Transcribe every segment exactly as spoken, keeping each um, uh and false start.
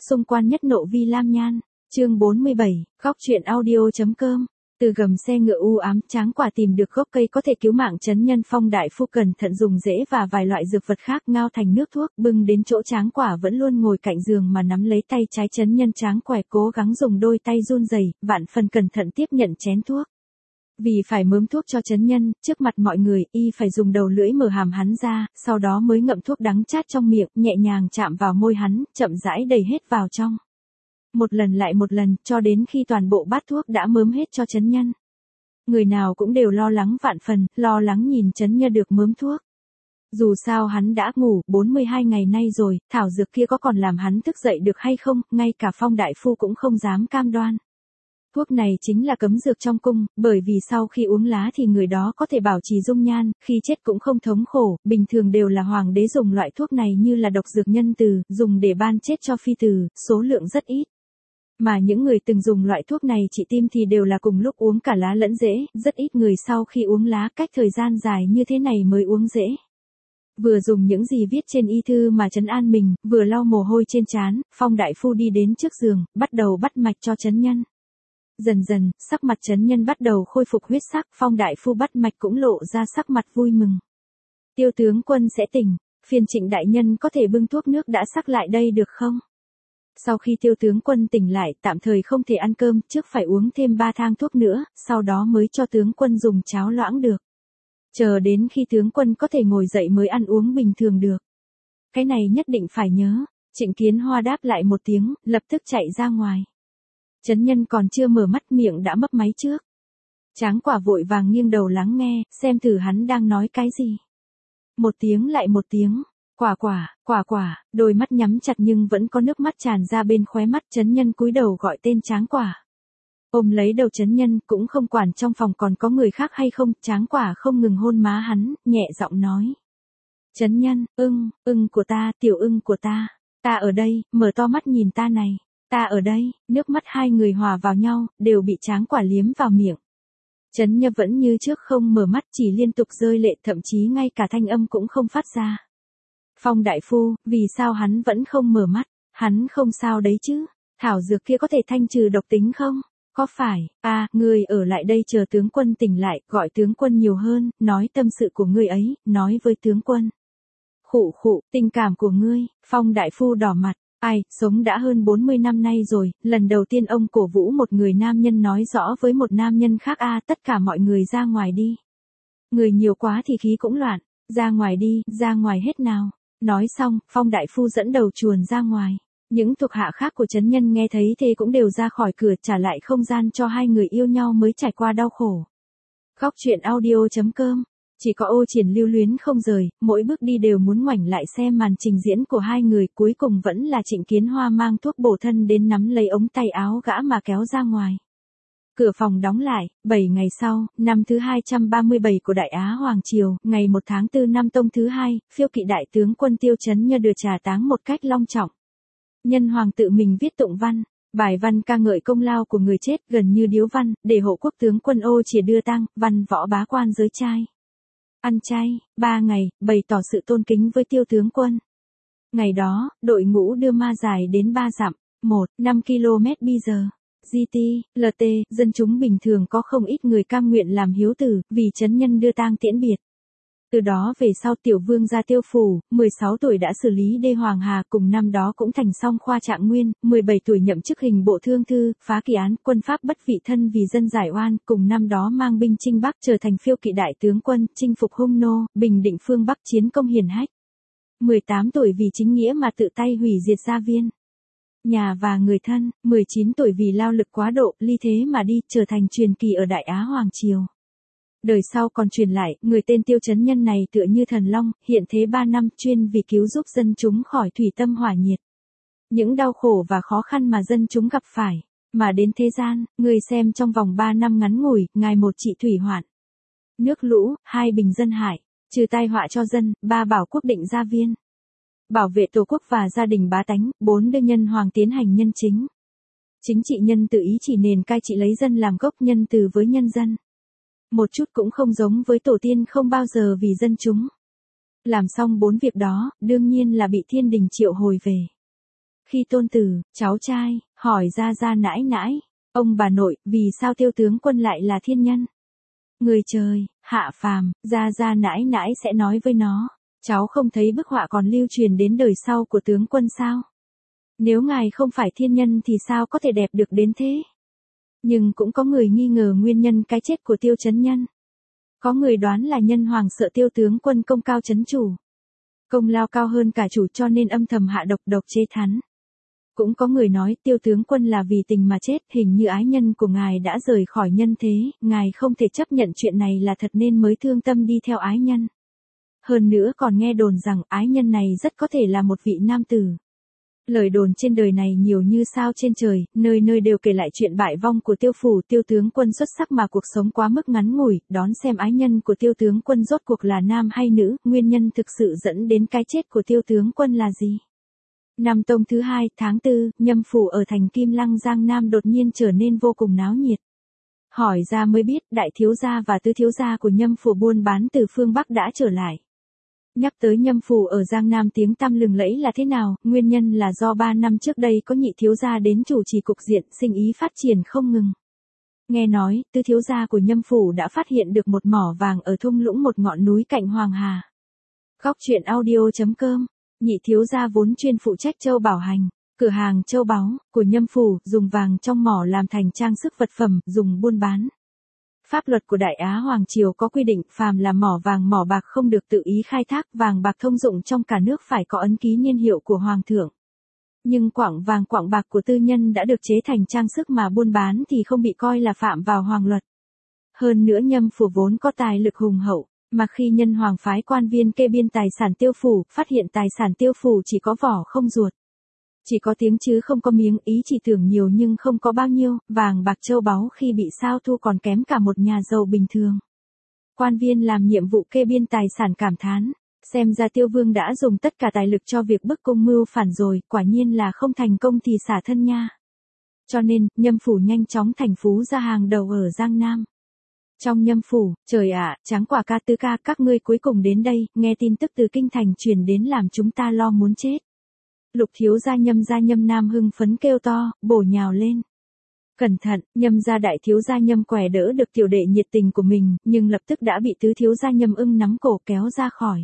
xung quan nhất nộ vi lam nhan, chương bốn mươi bảy, khóc chuyện audio.com. Từ gầm xe ngựa u ám, Tráng Quả tìm được gốc cây có thể cứu mạng trấn nhân. Phong đại phu cẩn thận dùng rễ và vài loại dược vật khác ngao thành nước thuốc, bưng đến chỗ Tráng Quả vẫn luôn ngồi cạnh giường mà nắm lấy tay trái trấn nhân. Tráng Quả cố gắng dùng đôi tay run rẩy, vạn phần cẩn thận tiếp nhận chén thuốc. Vì phải mớm thuốc cho trấn nhân, trước mặt mọi người, y phải dùng đầu lưỡi mở hàm hắn ra, sau đó mới ngậm thuốc đắng chát trong miệng, nhẹ nhàng chạm vào môi hắn, chậm rãi đầy hết vào trong. Một lần lại một lần, cho đến khi toàn bộ bát thuốc đã mớm hết cho trấn nhân. Người nào cũng đều lo lắng vạn phần, lo lắng nhìn trấn nhân được mớm thuốc. Dù sao hắn đã ngủ bốn mươi hai ngày nay rồi, thảo dược kia có còn làm hắn thức dậy được hay không, ngay cả Phong đại phu cũng không dám cam đoan. Thuốc này chính là cấm dược trong cung, bởi vì sau khi uống lá thì người đó có thể bảo trì dung nhan, khi chết cũng không thống khổ, bình thường đều là hoàng đế dùng loại thuốc này như là độc dược nhân từ, dùng để ban chết cho phi tử, số lượng rất ít. Mà những người từng dùng loại thuốc này trị tim thì đều là cùng lúc uống cả lá lẫn rễ, rất ít người sau khi uống lá cách thời gian dài như thế này mới uống rễ. Vừa dùng những gì viết trên y thư mà trấn an mình, vừa lau mồ hôi trên trán, Phong đại phu đi đến trước giường, bắt đầu bắt mạch cho trấn nhân. Dần dần, sắc mặt trấn nhân bắt đầu khôi phục huyết sắc, Phong đại phu bắt mạch cũng lộ ra sắc mặt vui mừng. Tiêu tướng quân sẽ tỉnh, phiền Trịnh đại nhân có thể bưng thuốc nước đã sắc lại đây được không? Sau khi Tiêu tướng quân tỉnh lại, tạm thời không thể ăn cơm, trước phải uống thêm ba thang thuốc nữa, sau đó mới cho tướng quân dùng cháo loãng được. Chờ đến khi tướng quân có thể ngồi dậy mới ăn uống bình thường được. Cái này nhất định phải nhớ. Trịnh Kiến Hoa đáp lại một tiếng, lập tức chạy ra ngoài. Trấn nhân còn chưa mở mắt miệng đã mấp máy trước. Tráng Quả vội vàng nghiêng đầu lắng nghe, xem thử hắn đang nói cái gì. Một tiếng lại một tiếng. Quả quả, quả quả, đôi mắt nhắm chặt nhưng vẫn có nước mắt tràn ra bên khóe mắt. Trấn nhân cúi đầu gọi tên Tráng Quả. Ôm lấy đầu trấn nhân, cũng không quản trong phòng còn có người khác hay không. Tráng Quả không ngừng hôn má hắn, nhẹ giọng nói. Trấn nhân, ưng, ưng của ta, tiểu ưng của ta. Ta ở đây, mở to mắt nhìn ta này. Ta ở đây, nước mắt hai người hòa vào nhau, đều bị Tráng Quả liếm vào miệng. Trấn nhân vẫn như trước không mở mắt, chỉ liên tục rơi lệ, thậm chí ngay cả thanh âm cũng không phát ra. Phong đại phu, vì sao hắn vẫn không mở mắt? Hắn không sao đấy chứ? Thảo dược kia có thể thanh trừ độc tính không? Có phải? À, ngươi ở lại đây chờ tướng quân tỉnh lại, gọi tướng quân nhiều hơn, nói tâm sự của ngươi ấy, nói với tướng quân. Khụ khụ, tình cảm của ngươi. Phong đại phu đỏ mặt. Ai, sống đã hơn bốn mươi năm nay rồi, lần đầu tiên ông cổ vũ một người nam nhân nói rõ với một nam nhân khác. A, à, tất cả mọi người ra ngoài đi. Người nhiều quá thì khí cũng loạn. Ra ngoài đi, ra ngoài hết nào. Nói xong, Phong đại phu dẫn đầu chuồn ra ngoài. Những thuộc hạ khác của trấn nhân nghe thấy thế cũng đều ra khỏi cửa, trả lại không gian cho hai người yêu nhau mới trải qua đau khổ. Khóc chuyện audio.com. Chỉ có Ô Triển lưu luyến không rời, mỗi bước đi đều muốn ngoảnh lại xem màn trình diễn của hai người, cuối cùng vẫn là Trịnh Kiến Hoa mang thuốc bổ thân đến nắm lấy ống tay áo gã mà kéo ra ngoài. Cửa phòng đóng lại. Bảy ngày sau, năm thứ hai trăm ba mươi bảy của Đại Á Hoàng Triều, ngày một tháng tư năm Tông thứ hai, phiêu kỵ đại tướng quân Tiêu Chấn Nhân được trà táng một cách long trọng. Nhân hoàng tự mình viết tụng văn, bài văn ca ngợi công lao của người chết, gần như điếu văn, để hộ quốc tướng quân Ô Triển đưa tang, văn võ bá quan giới trai. Ăn chay, ba ngày, bày tỏ sự tôn kính với Tiêu tướng quân. Ngày đó, đội ngũ đưa ma dài đến ba dặm, một, năm ki lô mét bây giờ. giê tê, lờ tê, dân chúng bình thường có không ít người cam nguyện làm hiếu tử, vì trấn nhân đưa tang tiễn biệt. Từ đó về sau tiểu vương gia Tiêu Phủ, mười sáu tuổi đã xử lý đê Hoàng Hà, cùng năm đó cũng thành xong khoa trạng nguyên, mười bảy tuổi nhậm chức hình bộ thương thư, phá kỳ án, quân pháp bất vị thân vì dân giải oan, cùng năm đó mang binh chinh Bắc trở thành phiêu kỵ đại tướng quân, chinh phục hung nô, bình định phương Bắc, chiến công hiển hách. mười tám tuổi vì chính nghĩa mà tự tay hủy diệt gia viên nhà và người thân, mười chín tuổi vì lao lực quá độ, ly thế mà đi, trở thành truyền kỳ ở Đại Á Hoàng Triều. Đời sau còn truyền lại, người tên Tiêu Chấn Nhân này tựa như thần long, hiện thế ba năm, chuyên vì cứu giúp dân chúng khỏi thủy tâm hỏa nhiệt. Những đau khổ và khó khăn mà dân chúng gặp phải, mà đến thế gian, người xem trong vòng ba năm ngắn ngủi, ngài một trị thủy hoạn, nước lũ, hai bình dân hại, trừ tai họa cho dân, ba bảo quốc định gia viên, bảo vệ tổ quốc và gia đình bá tánh, bốn đưa nhân hoàng tiến hành nhân chính. Chính trị nhân từ ý chỉ nền cai trị lấy dân làm gốc, nhân từ với nhân dân. Một chút cũng không giống với tổ tiên, không bao giờ vì dân chúng. Làm xong bốn việc đó, đương nhiên là bị thiên đình triệu hồi về. khi tôn tử, cháu trai, hỏi ra ra nãi nãi, ông bà nội, vì sao Tiêu tướng quân lại là thiên nhân? Người trời, hạ phàm, ra ra nãi nãi sẽ nói với nó, cháu không thấy bức họa còn lưu truyền đến đời sau của tướng quân sao? Nếu ngài không phải thiên nhân thì sao có thể đẹp được đến thế? Nhưng cũng có người nghi ngờ nguyên nhân cái chết của Tiêu Chấn Nhân. Có người đoán là nhân hoàng sợ Tiêu tướng quân công cao chấn chủ. Công lao cao hơn cả chủ cho nên âm thầm hạ độc độc chế thắn. Cũng có người nói Tiêu tướng quân là vì tình mà chết, hình như ái nhân của ngài đã rời khỏi nhân thế, ngài không thể chấp nhận chuyện này là thật nên mới thương tâm đi theo ái nhân. Hơn nữa còn nghe đồn rằng ái nhân này rất có thể là một vị nam tử. Lời đồn trên đời này nhiều như sao trên trời, nơi nơi đều kể lại chuyện bại vong của Tiêu phủ Tiêu tướng quân xuất sắc mà cuộc sống quá mức ngắn ngủi, đón xem ái nhân của Tiêu tướng quân rốt cuộc là nam hay nữ, nguyên nhân thực sự dẫn đến cái chết của Tiêu tướng quân là gì. Năm Tông thứ hai, tháng tư, Nhâm phủ ở thành Kim Lăng Giang Nam đột nhiên trở nên vô cùng náo nhiệt. Hỏi ra mới biết, đại thiếu gia và tứ thiếu gia của Nhâm phủ buôn bán từ phương Bắc đã trở lại. Nhắc tới Nhâm phủ ở Giang Nam tiếng tăm lừng lẫy là thế nào, nguyên nhân là do ba năm trước đây có nhị thiếu gia đến chủ trì cục diện, sinh ý phát triển không ngừng. Nghe nói, tứ thiếu gia của Nhâm phủ đã phát hiện được một mỏ vàng ở thung lũng một ngọn núi cạnh Hoàng Hà. Góc truyện audio chấm com. Nhị thiếu gia vốn chuyên phụ trách châu bảo hành, cửa hàng châu báu của Nhâm phủ, dùng vàng trong mỏ làm thành trang sức vật phẩm, dùng buôn bán. Pháp luật của Đại Á Hoàng Triều có quy định phàm là mỏ vàng mỏ bạc không được tự ý khai thác, vàng bạc thông dụng trong cả nước phải có ấn ký niên hiệu của Hoàng thượng. Nhưng quặng vàng quặng bạc của tư nhân đã được chế thành trang sức mà buôn bán thì không bị coi là phạm vào hoàng luật. Hơn nữa Nhâm phủ vốn có tài lực hùng hậu, mà khi nhân hoàng phái quan viên kê biên tài sản Tiêu phủ, phát hiện tài sản Tiêu phủ chỉ có vỏ không ruột. Chỉ có tiếng chứ không có miếng, ý chỉ tưởng nhiều nhưng không có bao nhiêu, vàng bạc châu báu khi bị sao thu còn kém cả một nhà giàu bình thường. Quan viên làm nhiệm vụ kê biên tài sản cảm thán, xem ra Tiêu vương đã dùng tất cả tài lực cho việc bức cung mưu phản rồi, quả nhiên là không thành công thì xả thân nha. Cho nên, Nhâm phủ nhanh chóng thành phú gia hàng đầu ở Giang Nam. Trong Nhâm phủ, trời ạ, Tráng Quả ca Tứ ca các ngươi cuối cùng đến đây, nghe tin tức từ kinh thành truyền đến làm chúng ta lo muốn chết. Lục thiếu gia Nhâm gia Nhâm Nam hưng phấn kêu to, bổ nhào lên. Cẩn thận, Nhâm gia đại thiếu gia Nhâm Quẻ đỡ được tiểu đệ nhiệt tình của mình, nhưng lập tức đã bị tứ thiếu gia Nhâm Ưng nắm cổ kéo ra khỏi.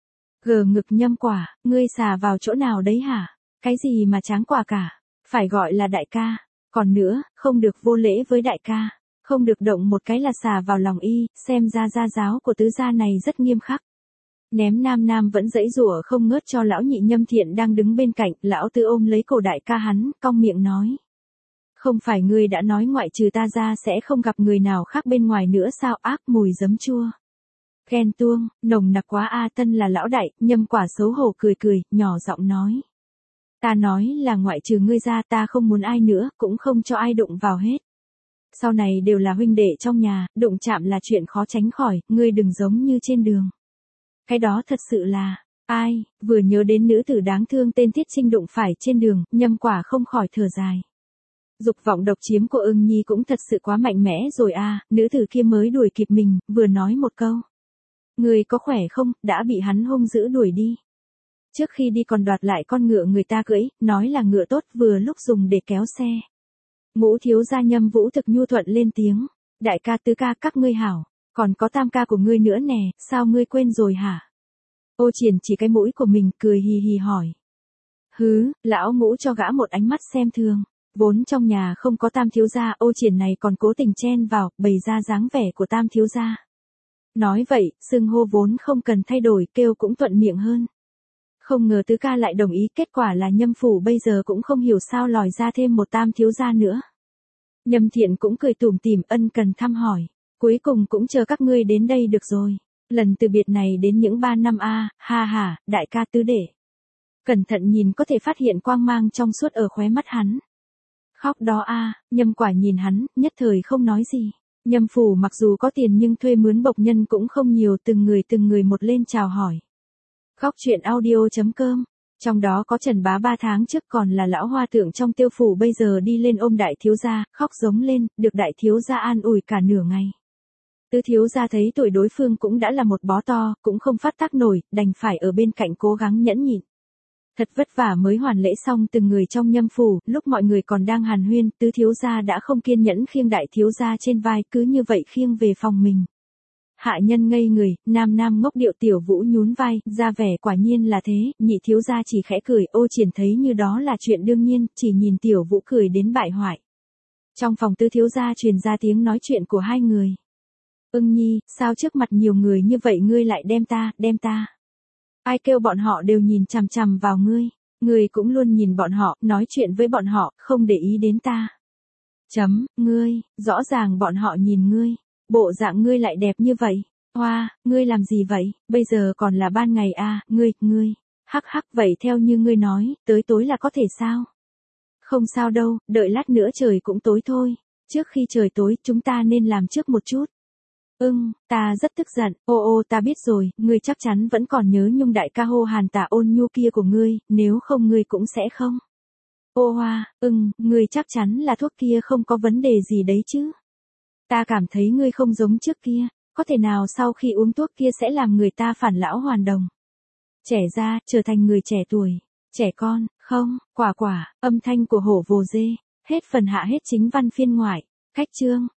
Gờ ngực Nhâm Quả, ngươi xà vào chỗ nào đấy hả? Cái gì mà Tráng Quả cả? Phải gọi là đại ca. Còn nữa, không được vô lễ với đại ca. Không được động một cái là xà vào lòng y, xem ra gia giáo của tứ gia này rất nghiêm khắc. Ném Nam Nam vẫn giãy giụa không ngớt cho lão nhị Nhâm Thiện đang đứng bên cạnh, lão tứ ôm lấy cổ đại ca hắn, cong miệng nói. Không phải ngươi đã nói ngoại trừ ta ra sẽ không gặp người nào khác bên ngoài nữa sao, ác mùi giấm chua. Ghen tuông, nồng nặc quá a. Tân là lão đại, Nhâm Quả xấu hổ cười cười, nhỏ giọng nói. Ta nói là ngoại trừ ngươi ra ta không muốn ai nữa, cũng không cho ai đụng vào hết. Sau này đều là huynh đệ trong nhà, đụng chạm là chuyện khó tránh khỏi, ngươi đừng giống như trên đường. Cái đó thật sự là, ai, vừa nhớ đến nữ tử đáng thương tên Tiết Trinh đụng phải trên đường, Nhâm Quả không khỏi thở dài. Dục vọng độc chiếm của Ưng Nhi cũng thật sự quá mạnh mẽ rồi a. Nữ tử kia mới đuổi kịp mình, vừa nói một câu. Người có khỏe không, đã bị hắn hung dữ đuổi đi. Trước khi đi còn đoạt lại con ngựa người ta cưỡi, nói là ngựa tốt vừa lúc dùng để kéo xe. Ngũ thiếu gia Nhâm Vũ thực nhu thuận lên tiếng, đại ca tứ ca các ngươi hảo, còn có tam ca của ngươi nữa nè, sao ngươi quên rồi hả? Ô Triển chỉ cái mũi của mình cười hì hì hỏi. Hứ, lão Ngũ cho gã một ánh mắt xem thường, vốn trong nhà không có tam thiếu gia, Ô Triển này còn cố tình chen vào, bày ra dáng vẻ của tam thiếu gia. Nói vậy, xưng hô vốn không cần thay đổi, kêu cũng thuận miệng hơn. Không ngờ tứ ca lại đồng ý, kết quả là Nhâm phủ bây giờ cũng không hiểu sao lòi ra thêm một tam thiếu gia nữa. Nhâm Thiện cũng cười tủm tỉm ân cần thăm hỏi, cuối cùng cũng chờ các ngươi đến đây được rồi. Lần từ biệt này đến những ba năm a, ha ha, đại ca tứ đệ. Cẩn thận nhìn có thể phát hiện quang mang trong suốt ở khóe mắt hắn. Khóc đó a, Nhâm Quả nhìn hắn, nhất thời không nói gì. Nhâm phủ mặc dù có tiền nhưng thuê mướn bộc nhân cũng không nhiều, từng người từng người một lên chào hỏi. Góc truyện audio chấm com. Trong đó có Trần Bá ba tháng trước còn là lão hoa thượng trong Tiêu phủ bây giờ đi lên ôm đại thiếu gia, khóc giống lên, được đại thiếu gia an ủi cả nửa ngày. Tứ thiếu gia thấy tuổi đối phương cũng đã là một bó to, cũng không phát tác nổi, đành phải ở bên cạnh cố gắng nhẫn nhịn. Thật vất vả mới hoàn lễ xong từng người trong nhâm phủ, lúc mọi người còn đang hàn huyên, tứ thiếu gia đã không kiên nhẫn khiêng đại thiếu gia trên vai, cứ như vậy khiêng về phòng mình. Hạ nhân ngây người, nam nam ngốc điệu Tiểu Vũ nhún vai, ra vẻ quả nhiên là thế, nhị thiếu gia chỉ khẽ cười, Ô Triển thấy như đó là chuyện đương nhiên, chỉ nhìn Tiểu Vũ cười đến bại hoại. Trong phòng tứ thiếu gia truyền ra tiếng nói chuyện của hai người. Ưng Nhi, sao trước mặt nhiều người như vậy ngươi lại đem ta, đem ta. Ai kêu bọn họ đều nhìn chằm chằm vào ngươi, ngươi cũng luôn nhìn bọn họ, nói chuyện với bọn họ, không để ý đến ta. Chấm, ngươi, rõ ràng bọn họ nhìn ngươi, bộ dạng ngươi lại đẹp như vậy. Hoa, ngươi làm gì vậy, bây giờ còn là ban ngày à, ngươi, ngươi. Hắc hắc vậy theo như ngươi nói, tới tối là có thể sao? Không sao đâu, đợi lát nữa trời cũng tối thôi. Trước khi trời tối chúng ta nên làm trước một chút. Ưng, ta rất tức giận, ô ô ta biết rồi, ngươi chắc chắn vẫn còn nhớ Nhung đại ca hô hàn tả ôn nhu kia của ngươi, nếu không ngươi cũng sẽ không. Ô Hoa, ưng, ngươi chắc chắn là thuốc kia không có vấn đề gì đấy chứ. Ta cảm thấy ngươi không giống trước kia, có thể nào sau khi uống thuốc kia sẽ làm người ta phản lão hoàn đồng. Trẻ ra, trở thành người trẻ tuổi, trẻ con, không, quả quả, âm thanh của hổ vồ dê, hết phần hạ hết chính văn phiên ngoại, khách chương.